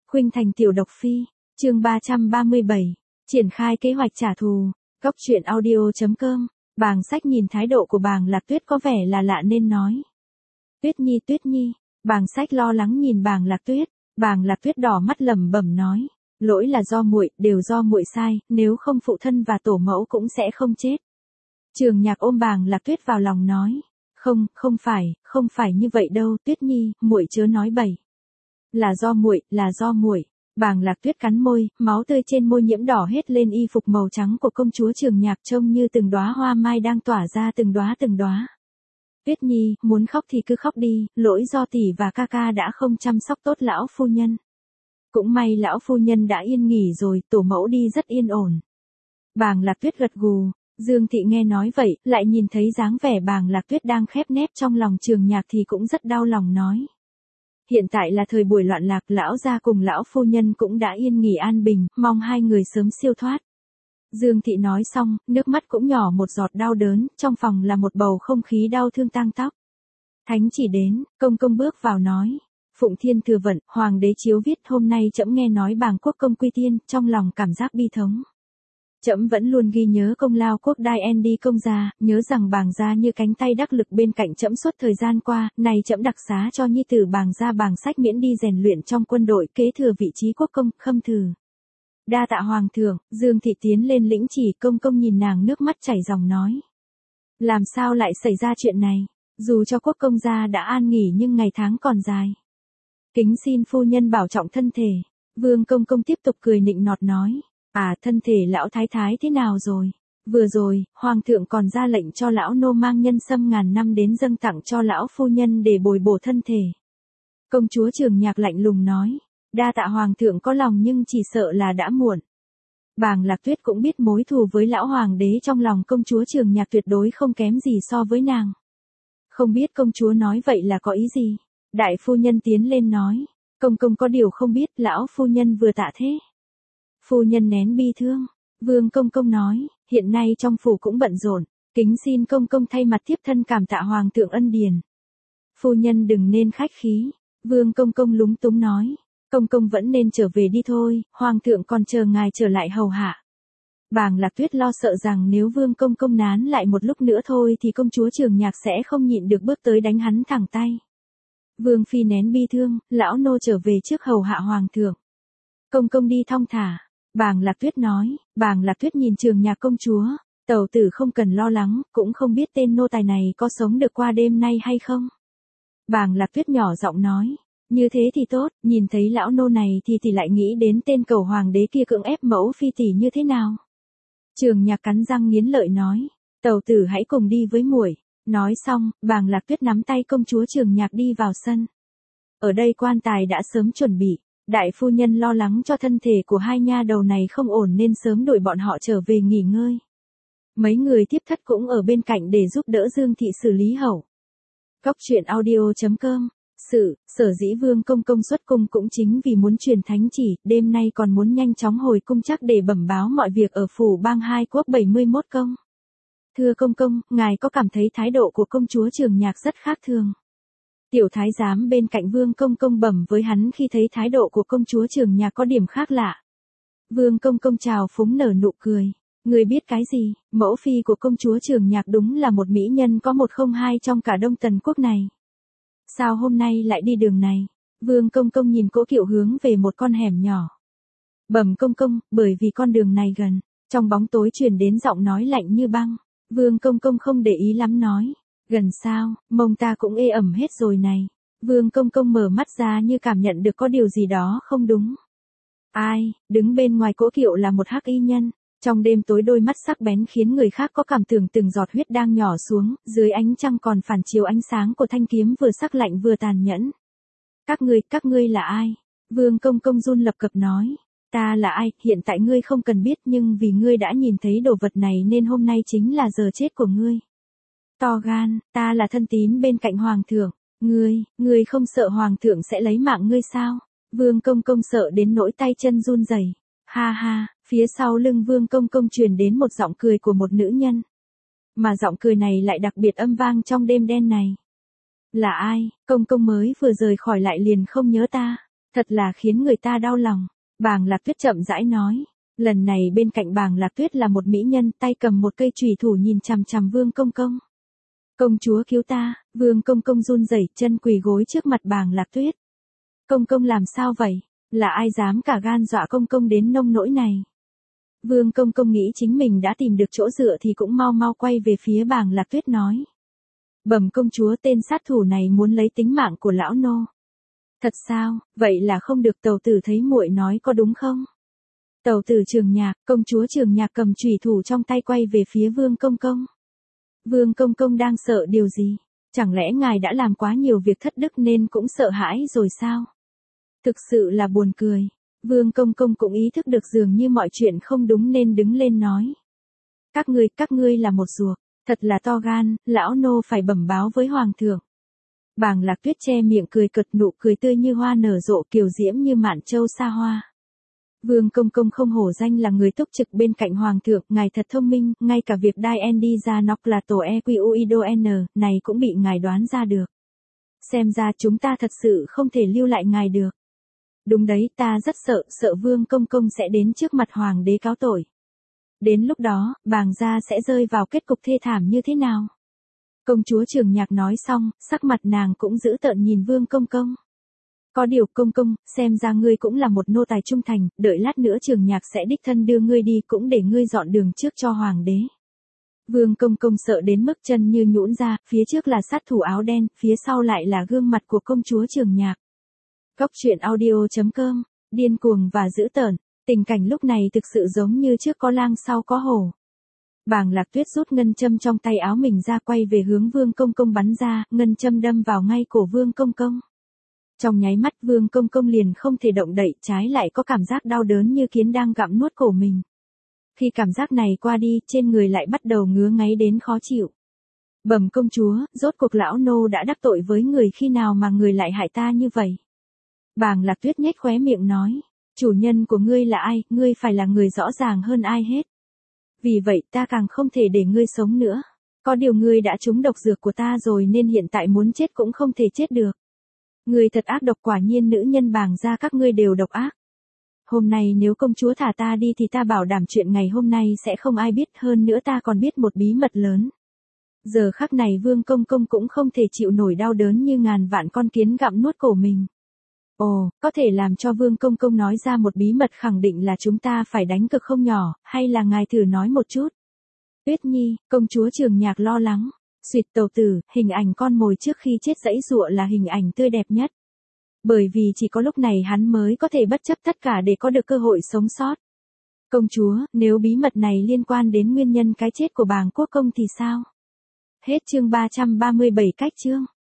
Khuynh Thành tiểu độc phi, chương 337, triển khai kế hoạch trả thù, Góc truyện audio.com, Bàng Sách nhìn thái độ của Bàng Lạc Tuyết có vẻ là lạ nên nói. Tuyết Nhi, Bàng Sách lo lắng nhìn Bàng Lạc Tuyết đỏ mắt lẩm bẩm nói, lỗi là do muội, đều do muội sai, nếu không phụ thân và tổ mẫu cũng sẽ không chết. Trường Nhạc ôm Bàng Lạc Tuyết vào lòng nói, không phải như vậy đâu, Tuyết Nhi, muội chớ nói bậy. Là do muội. Bàng Lạc Tuyết cắn môi, máu tươi trên môi nhiễm đỏ hết lên y phục màu trắng của công chúa Trường Nhạc trông như từng đóa hoa mai đang tỏa ra từng đóa. Tuyết Nhi, muốn khóc thì cứ khóc đi, lỗi do tỷ và ca ca đã không chăm sóc tốt lão phu nhân. Cũng may lão phu nhân đã yên nghỉ rồi, tổ mẫu đi rất yên ổn. Bàng Lạc Tuyết gật gù. Dương Thị nghe nói vậy, lại nhìn thấy dáng vẻ Bàng Lạc Tuyết đang khép nép trong lòng Trường Nhạc thì cũng rất đau lòng nói. Hiện tại là thời buổi loạn lạc, lão gia cùng lão phu nhân cũng đã yên nghỉ an bình, mong hai người sớm siêu thoát. Dương Thị nói xong, nước mắt cũng nhỏ một giọt đau đớn, trong phòng là một bầu không khí đau thương tang tóc. Thánh chỉ đến, công bước vào nói. Phụng Thiên thừa vận, Hoàng đế chiếu viết hôm nay trẫm nghe nói Bàng quốc công quy tiên, trong lòng cảm giác bi thống. Trẫm vẫn luôn ghi nhớ công lao quốc đai Andy công gia, nhớ rằng Bàng gia như cánh tay đắc lực bên cạnh trẫm suốt thời gian qua, này trẫm đặc xá cho nhi tử Bàng gia Bàng Sách miễn đi rèn luyện trong quân đội, kế thừa vị trí quốc công, khâm thử. Đa tạ hoàng thượng. Dương Thị tiến lên lĩnh chỉ, công nhìn nàng nước mắt chảy ròng nói. Làm sao lại xảy ra chuyện này, dù cho quốc công gia đã an nghỉ nhưng ngày tháng còn dài. Kính xin phu nhân bảo trọng thân thể. Vương công tiếp tục cười nịnh nọt nói. Thân thể lão thái thái thế nào rồi? Vừa rồi, hoàng thượng còn ra lệnh cho lão nô mang nhân sâm ngàn năm đến dâng tặng cho lão phu nhân để bồi bổ thân thể. Công chúa Trường Nhạc lạnh lùng nói, đa tạ hoàng thượng có lòng nhưng chỉ sợ là đã muộn. Bàng Lạc Tuyết cũng biết mối thù với lão hoàng đế trong lòng công chúa Trường Nhạc tuyệt đối không kém gì so với nàng. Không biết công chúa nói vậy là có ý gì? Đại phu nhân tiến lên nói, công có điều không biết, lão phu nhân vừa tạ thế. Phu nhân nén bi thương. Vương công nói, hiện nay trong phủ cũng bận rộn, kính xin công thay mặt tiếp thân cảm tạ hoàng thượng ân điển. Phu nhân đừng nên khách khí. Vương công lúng túng nói, công vẫn nên trở về đi thôi, hoàng thượng còn chờ ngài trở lại hầu hạ. Bàng Lạc Tuyết lo sợ rằng nếu Vương công nán lại một lúc nữa thôi thì công chúa Trường Nhạc sẽ không nhịn được bước tới đánh hắn thẳng tay. Vương phi nén bi thương, lão nô trở về trước hầu hạ hoàng thượng. Công đi thong thả. Bàng Lạc Tuyết nói. Bàng Lạc Tuyết nhìn Trường Nhạc công chúa, tẩu tử không cần lo lắng, cũng không biết tên nô tài này có sống được qua đêm nay hay không. Bàng Lạc Tuyết nhỏ giọng nói, như thế thì tốt, nhìn thấy lão nô này thì lại nghĩ đến tên cầu hoàng đế kia cưỡng ép mẫu phi tỷ như thế nào. Trường Nhạc cắn răng nghiến lợi nói, tẩu tử hãy cùng đi với muội. Nói xong, Bàng Lạc Tuyết nắm tay công chúa Trường Nhạc đi vào sân. Ở đây quan tài đã sớm chuẩn bị. Đại phu nhân lo lắng cho thân thể của hai nha đầu này không ổn nên sớm đuổi bọn họ trở về nghỉ ngơi. Mấy người tiếp thất cũng ở bên cạnh để giúp đỡ Dương Thị xử lý hậu. Góc truyện audio.com. Sở dĩ Vương công xuất cung cũng chính vì muốn truyền thánh chỉ, đêm nay còn muốn nhanh chóng hồi cung chắc để bẩm báo mọi việc ở phủ bang hai quốc 71 công. Thưa công, ngài có cảm thấy thái độ của công chúa Trường Nhạc rất khác thường? Tiểu thái giám bên cạnh Vương công bẩm với hắn khi thấy thái độ của công chúa Trường Nhạc có điểm khác lạ. Vương công chào phúng nở nụ cười. Người biết cái gì, mẫu phi của công chúa Trường Nhạc đúng là một mỹ nhân có 102 trong cả Đông Tần quốc này. Sao hôm nay lại đi đường này? Vương công nhìn cỗ kiệu hướng về một con hẻm nhỏ. Bẩm công, bởi vì con đường này gần. Trong bóng tối truyền đến giọng nói lạnh như băng. Vương công không để ý lắm nói. Gần sao, mông ta cũng ê ẩm hết rồi này. Vương công mở mắt ra như cảm nhận được có điều gì đó không đúng. Ai, đứng bên ngoài cỗ kiệu là một hắc y nhân. Trong đêm tối đôi mắt sắc bén khiến người khác có cảm tưởng từng giọt huyết đang nhỏ xuống, dưới ánh trăng còn phản chiếu ánh sáng của thanh kiếm vừa sắc lạnh vừa tàn nhẫn. Các ngươi là ai? Vương công run lập cập nói. Ta là ai, hiện tại ngươi không cần biết nhưng vì ngươi đã nhìn thấy đồ vật này nên hôm nay chính là giờ chết của ngươi. To gan, ta là thân tín bên cạnh hoàng thượng. Ngươi không sợ hoàng thượng sẽ lấy mạng ngươi sao? Vương công sợ đến nỗi tay chân run rẩy. Ha, phía sau lưng Vương công truyền đến một giọng cười của một nữ nhân. Mà giọng cười này lại đặc biệt âm vang trong đêm đen này. Là ai, công mới vừa rời khỏi lại liền không nhớ ta. Thật là khiến người ta đau lòng. Bàng Lạc Tuyết chậm rãi nói. Lần này bên cạnh Bàng Lạc Tuyết là một mỹ nhân tay cầm một cây chùy thủ nhìn chằm chằm Vương Công Công. Công chúa cứu ta, Vương Công Công run rẩy chân quỳ gối trước mặt Bàng Lạc Tuyết. Công công làm sao vậy? Là ai dám cả gan dọa công công đến nông nỗi này? Vương Công Công nghĩ chính mình đã tìm được chỗ dựa thì cũng mau mau quay về phía Bàng Lạc Tuyết nói. Bẩm công chúa, tên sát thủ này muốn lấy tính mạng của lão nô. Thật sao, vậy là không được, tàu tử thấy muội nói có đúng không? Tàu tử Trường Nhạc, công chúa Trường Nhạc cầm chùy thủ trong tay quay về phía Vương Công Công. Vương Công Công đang sợ điều gì? Chẳng lẽ ngài đã làm quá nhiều việc thất đức nên cũng sợ hãi rồi sao? Thực sự là buồn cười. Vương Công Công cũng ý thức được dường như mọi chuyện không đúng nên đứng lên nói. Các ngươi là một ruột, thật là to gan, lão nô phải bẩm báo với hoàng thượng. Bàng Lạc Tuyết che miệng cười cợt, nụ cười tươi như hoa nở rộ, kiều diễm như mạn châu xa hoa. Vương Công Công không hổ danh là người túc trực bên cạnh hoàng thượng, ngài thật thông minh, ngay cả việc Dai N đi ra nọc là tổ EQUIDON này cũng bị ngài đoán ra được. Xem ra chúng ta thật sự không thể lưu lại ngài được. Đúng đấy, ta rất sợ Vương Công Công sẽ đến trước mặt hoàng đế cáo tội. Đến lúc đó, Bàng gia sẽ rơi vào kết cục thê thảm như thế nào? Công chúa Trường Nhạc nói xong, sắc mặt nàng cũng dữ tợn nhìn Vương Công Công. Có điều công công, xem ra ngươi cũng là một nô tài trung thành, đợi lát nữa Trường Nhạc sẽ đích thân đưa ngươi đi, cũng để ngươi dọn đường trước cho hoàng đế. Vương Công Công sợ đến mức chân như nhũn ra, phía trước là sát thủ áo đen, phía sau lại là gương mặt của công chúa Trường Nhạc. Góc truyện audio.com, điên cuồng và dữ tợn, tình cảnh lúc này thực sự giống như trước có lang sau có hổ. Bàng Lạc Tuyết rút ngân châm trong tay áo mình ra, quay về hướng Vương Công Công bắn ra, ngân châm đâm vào ngay cổ Vương Công Công. Trong nháy mắt Vương Công Công liền không thể động đậy, trái lại có cảm giác đau đớn như kiến đang gặm nuốt cổ mình. Khi cảm giác này qua đi, trên người lại bắt đầu ngứa ngáy đến khó chịu. Bẩm công chúa, rốt cuộc lão nô đã đắc tội với người khi nào mà người lại hại ta như vậy? Bàng Lạc Tuyết nhếch khóe miệng nói, chủ nhân của ngươi là ai, ngươi phải là người rõ ràng hơn ai hết. Vì vậy ta càng không thể để ngươi sống nữa. Có điều ngươi đã trúng độc dược của ta rồi nên hiện tại muốn chết cũng không thể chết được. Ngươi thật ác độc, quả nhiên nữ nhân Bàng gia các ngươi đều độc ác. Hôm nay nếu công chúa thả ta đi thì ta bảo đảm chuyện ngày hôm nay sẽ không ai biết, hơn nữa ta còn biết một bí mật lớn. Giờ khắc này Vương Công Công cũng không thể chịu nổi đau đớn như ngàn vạn con kiến gặm nuốt cổ mình. Ồ, có thể làm cho Vương Công Công nói ra một bí mật khẳng định là chúng ta phải đánh cực không nhỏ, hay là ngài thử nói một chút? Tuyết Nhi, công chúa Trường Nhạc lo lắng. Xuyệt tàu tử, hình ảnh con mồi trước khi chết giãy giụa là hình ảnh tươi đẹp nhất. Bởi vì chỉ có lúc này hắn mới có thể bất chấp tất cả để có được cơ hội sống sót. Công chúa, nếu bí mật này liên quan đến nguyên nhân cái chết của Bàng Quốc Công thì sao? Hết chương 337 cách chương.